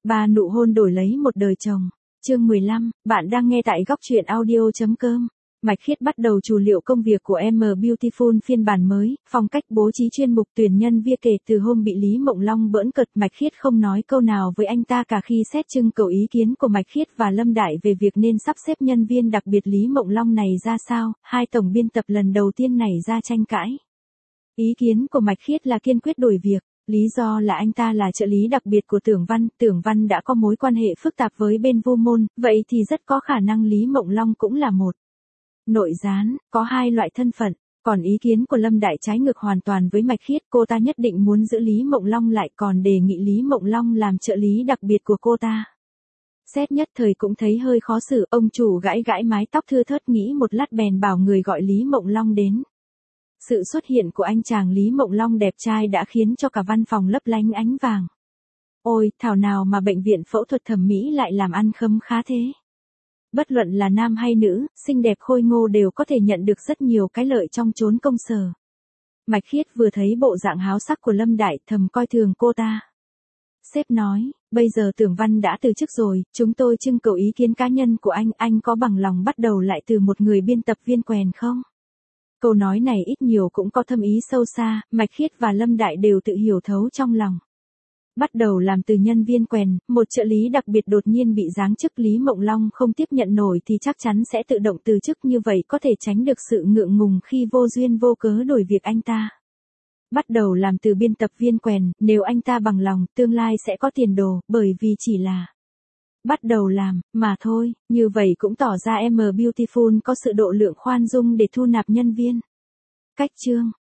Ba nụ hôn đổi lấy một đời chồng. Chương 15, bạn đang nghe tại góc truyện audio.com. Mạch Khiết bắt đầu chủ liệu công việc của M Beautiful phiên bản mới, phong cách bố trí chuyên mục tuyển nhân viên. Kể từ hôm bị Lý Mộng Long bỡn cợt, Mạch Khiết không nói câu nào với anh ta cả khi xét trưng cầu ý kiến của Mạch Khiết và Lâm Đại về việc nên sắp xếp nhân viên đặc biệt Lý Mộng Long này ra sao. Hai tổng biên tập lần đầu tiên nảy ra tranh cãi. Ý kiến của Mạch Khiết là kiên quyết đổi việc. Lý do là anh ta là trợ lý đặc biệt của Tưởng Văn đã có mối quan hệ phức tạp với bên Vu Môn, vậy thì rất có khả năng Lý Mộng Long cũng là một nội gián, có hai loại thân phận. Còn ý kiến của Lâm Đại trái ngược hoàn toàn với Mạch Khiết, cô ta nhất định muốn giữ Lý Mộng Long lại, còn đề nghị Lý Mộng Long làm trợ lý đặc biệt của cô ta. Xét nhất thời cũng thấy hơi khó xử, ông chủ gãi gãi mái tóc thưa thớt nghĩ một lát bèn bảo người gọi Lý Mộng Long đến. Sự xuất hiện của anh chàng Lý Mộng Long đẹp trai đã khiến cho cả văn phòng lấp lánh ánh vàng. Ôi, thảo nào mà bệnh viện phẫu thuật thẩm mỹ lại làm ăn khấm khá thế. Bất luận là nam hay nữ, xinh đẹp khôi ngô đều có thể nhận được rất nhiều cái lợi trong chốn công sở. Mạch Khiết vừa thấy bộ dạng háo sắc của Lâm Đại thầm coi thường cô ta. Sếp nói, bây giờ Tưởng Văn đã từ chức rồi, chúng tôi trưng cầu ý kiến cá nhân của anh có bằng lòng bắt đầu lại từ một người biên tập viên quèn không? Câu nói này ít nhiều cũng có thâm ý sâu xa, Mạch Khiết và Lâm Đại đều tự hiểu thấu trong lòng. Bắt đầu làm từ nhân viên quèn, một trợ lý đặc biệt đột nhiên bị giáng chức, Lý Mộng Long không tiếp nhận nổi thì chắc chắn sẽ tự động từ chức, như vậy có thể tránh được sự ngượng ngùng khi vô duyên vô cớ đổi việc anh ta. Bắt đầu làm từ biên tập viên quèn, nếu anh ta bằng lòng, tương lai sẽ có tiền đồ, bởi vì chỉ là bắt đầu làm, mà thôi, như vậy cũng tỏ ra M Beautiful có sự độ lượng khoan dung để thu nạp nhân viên. Cách chương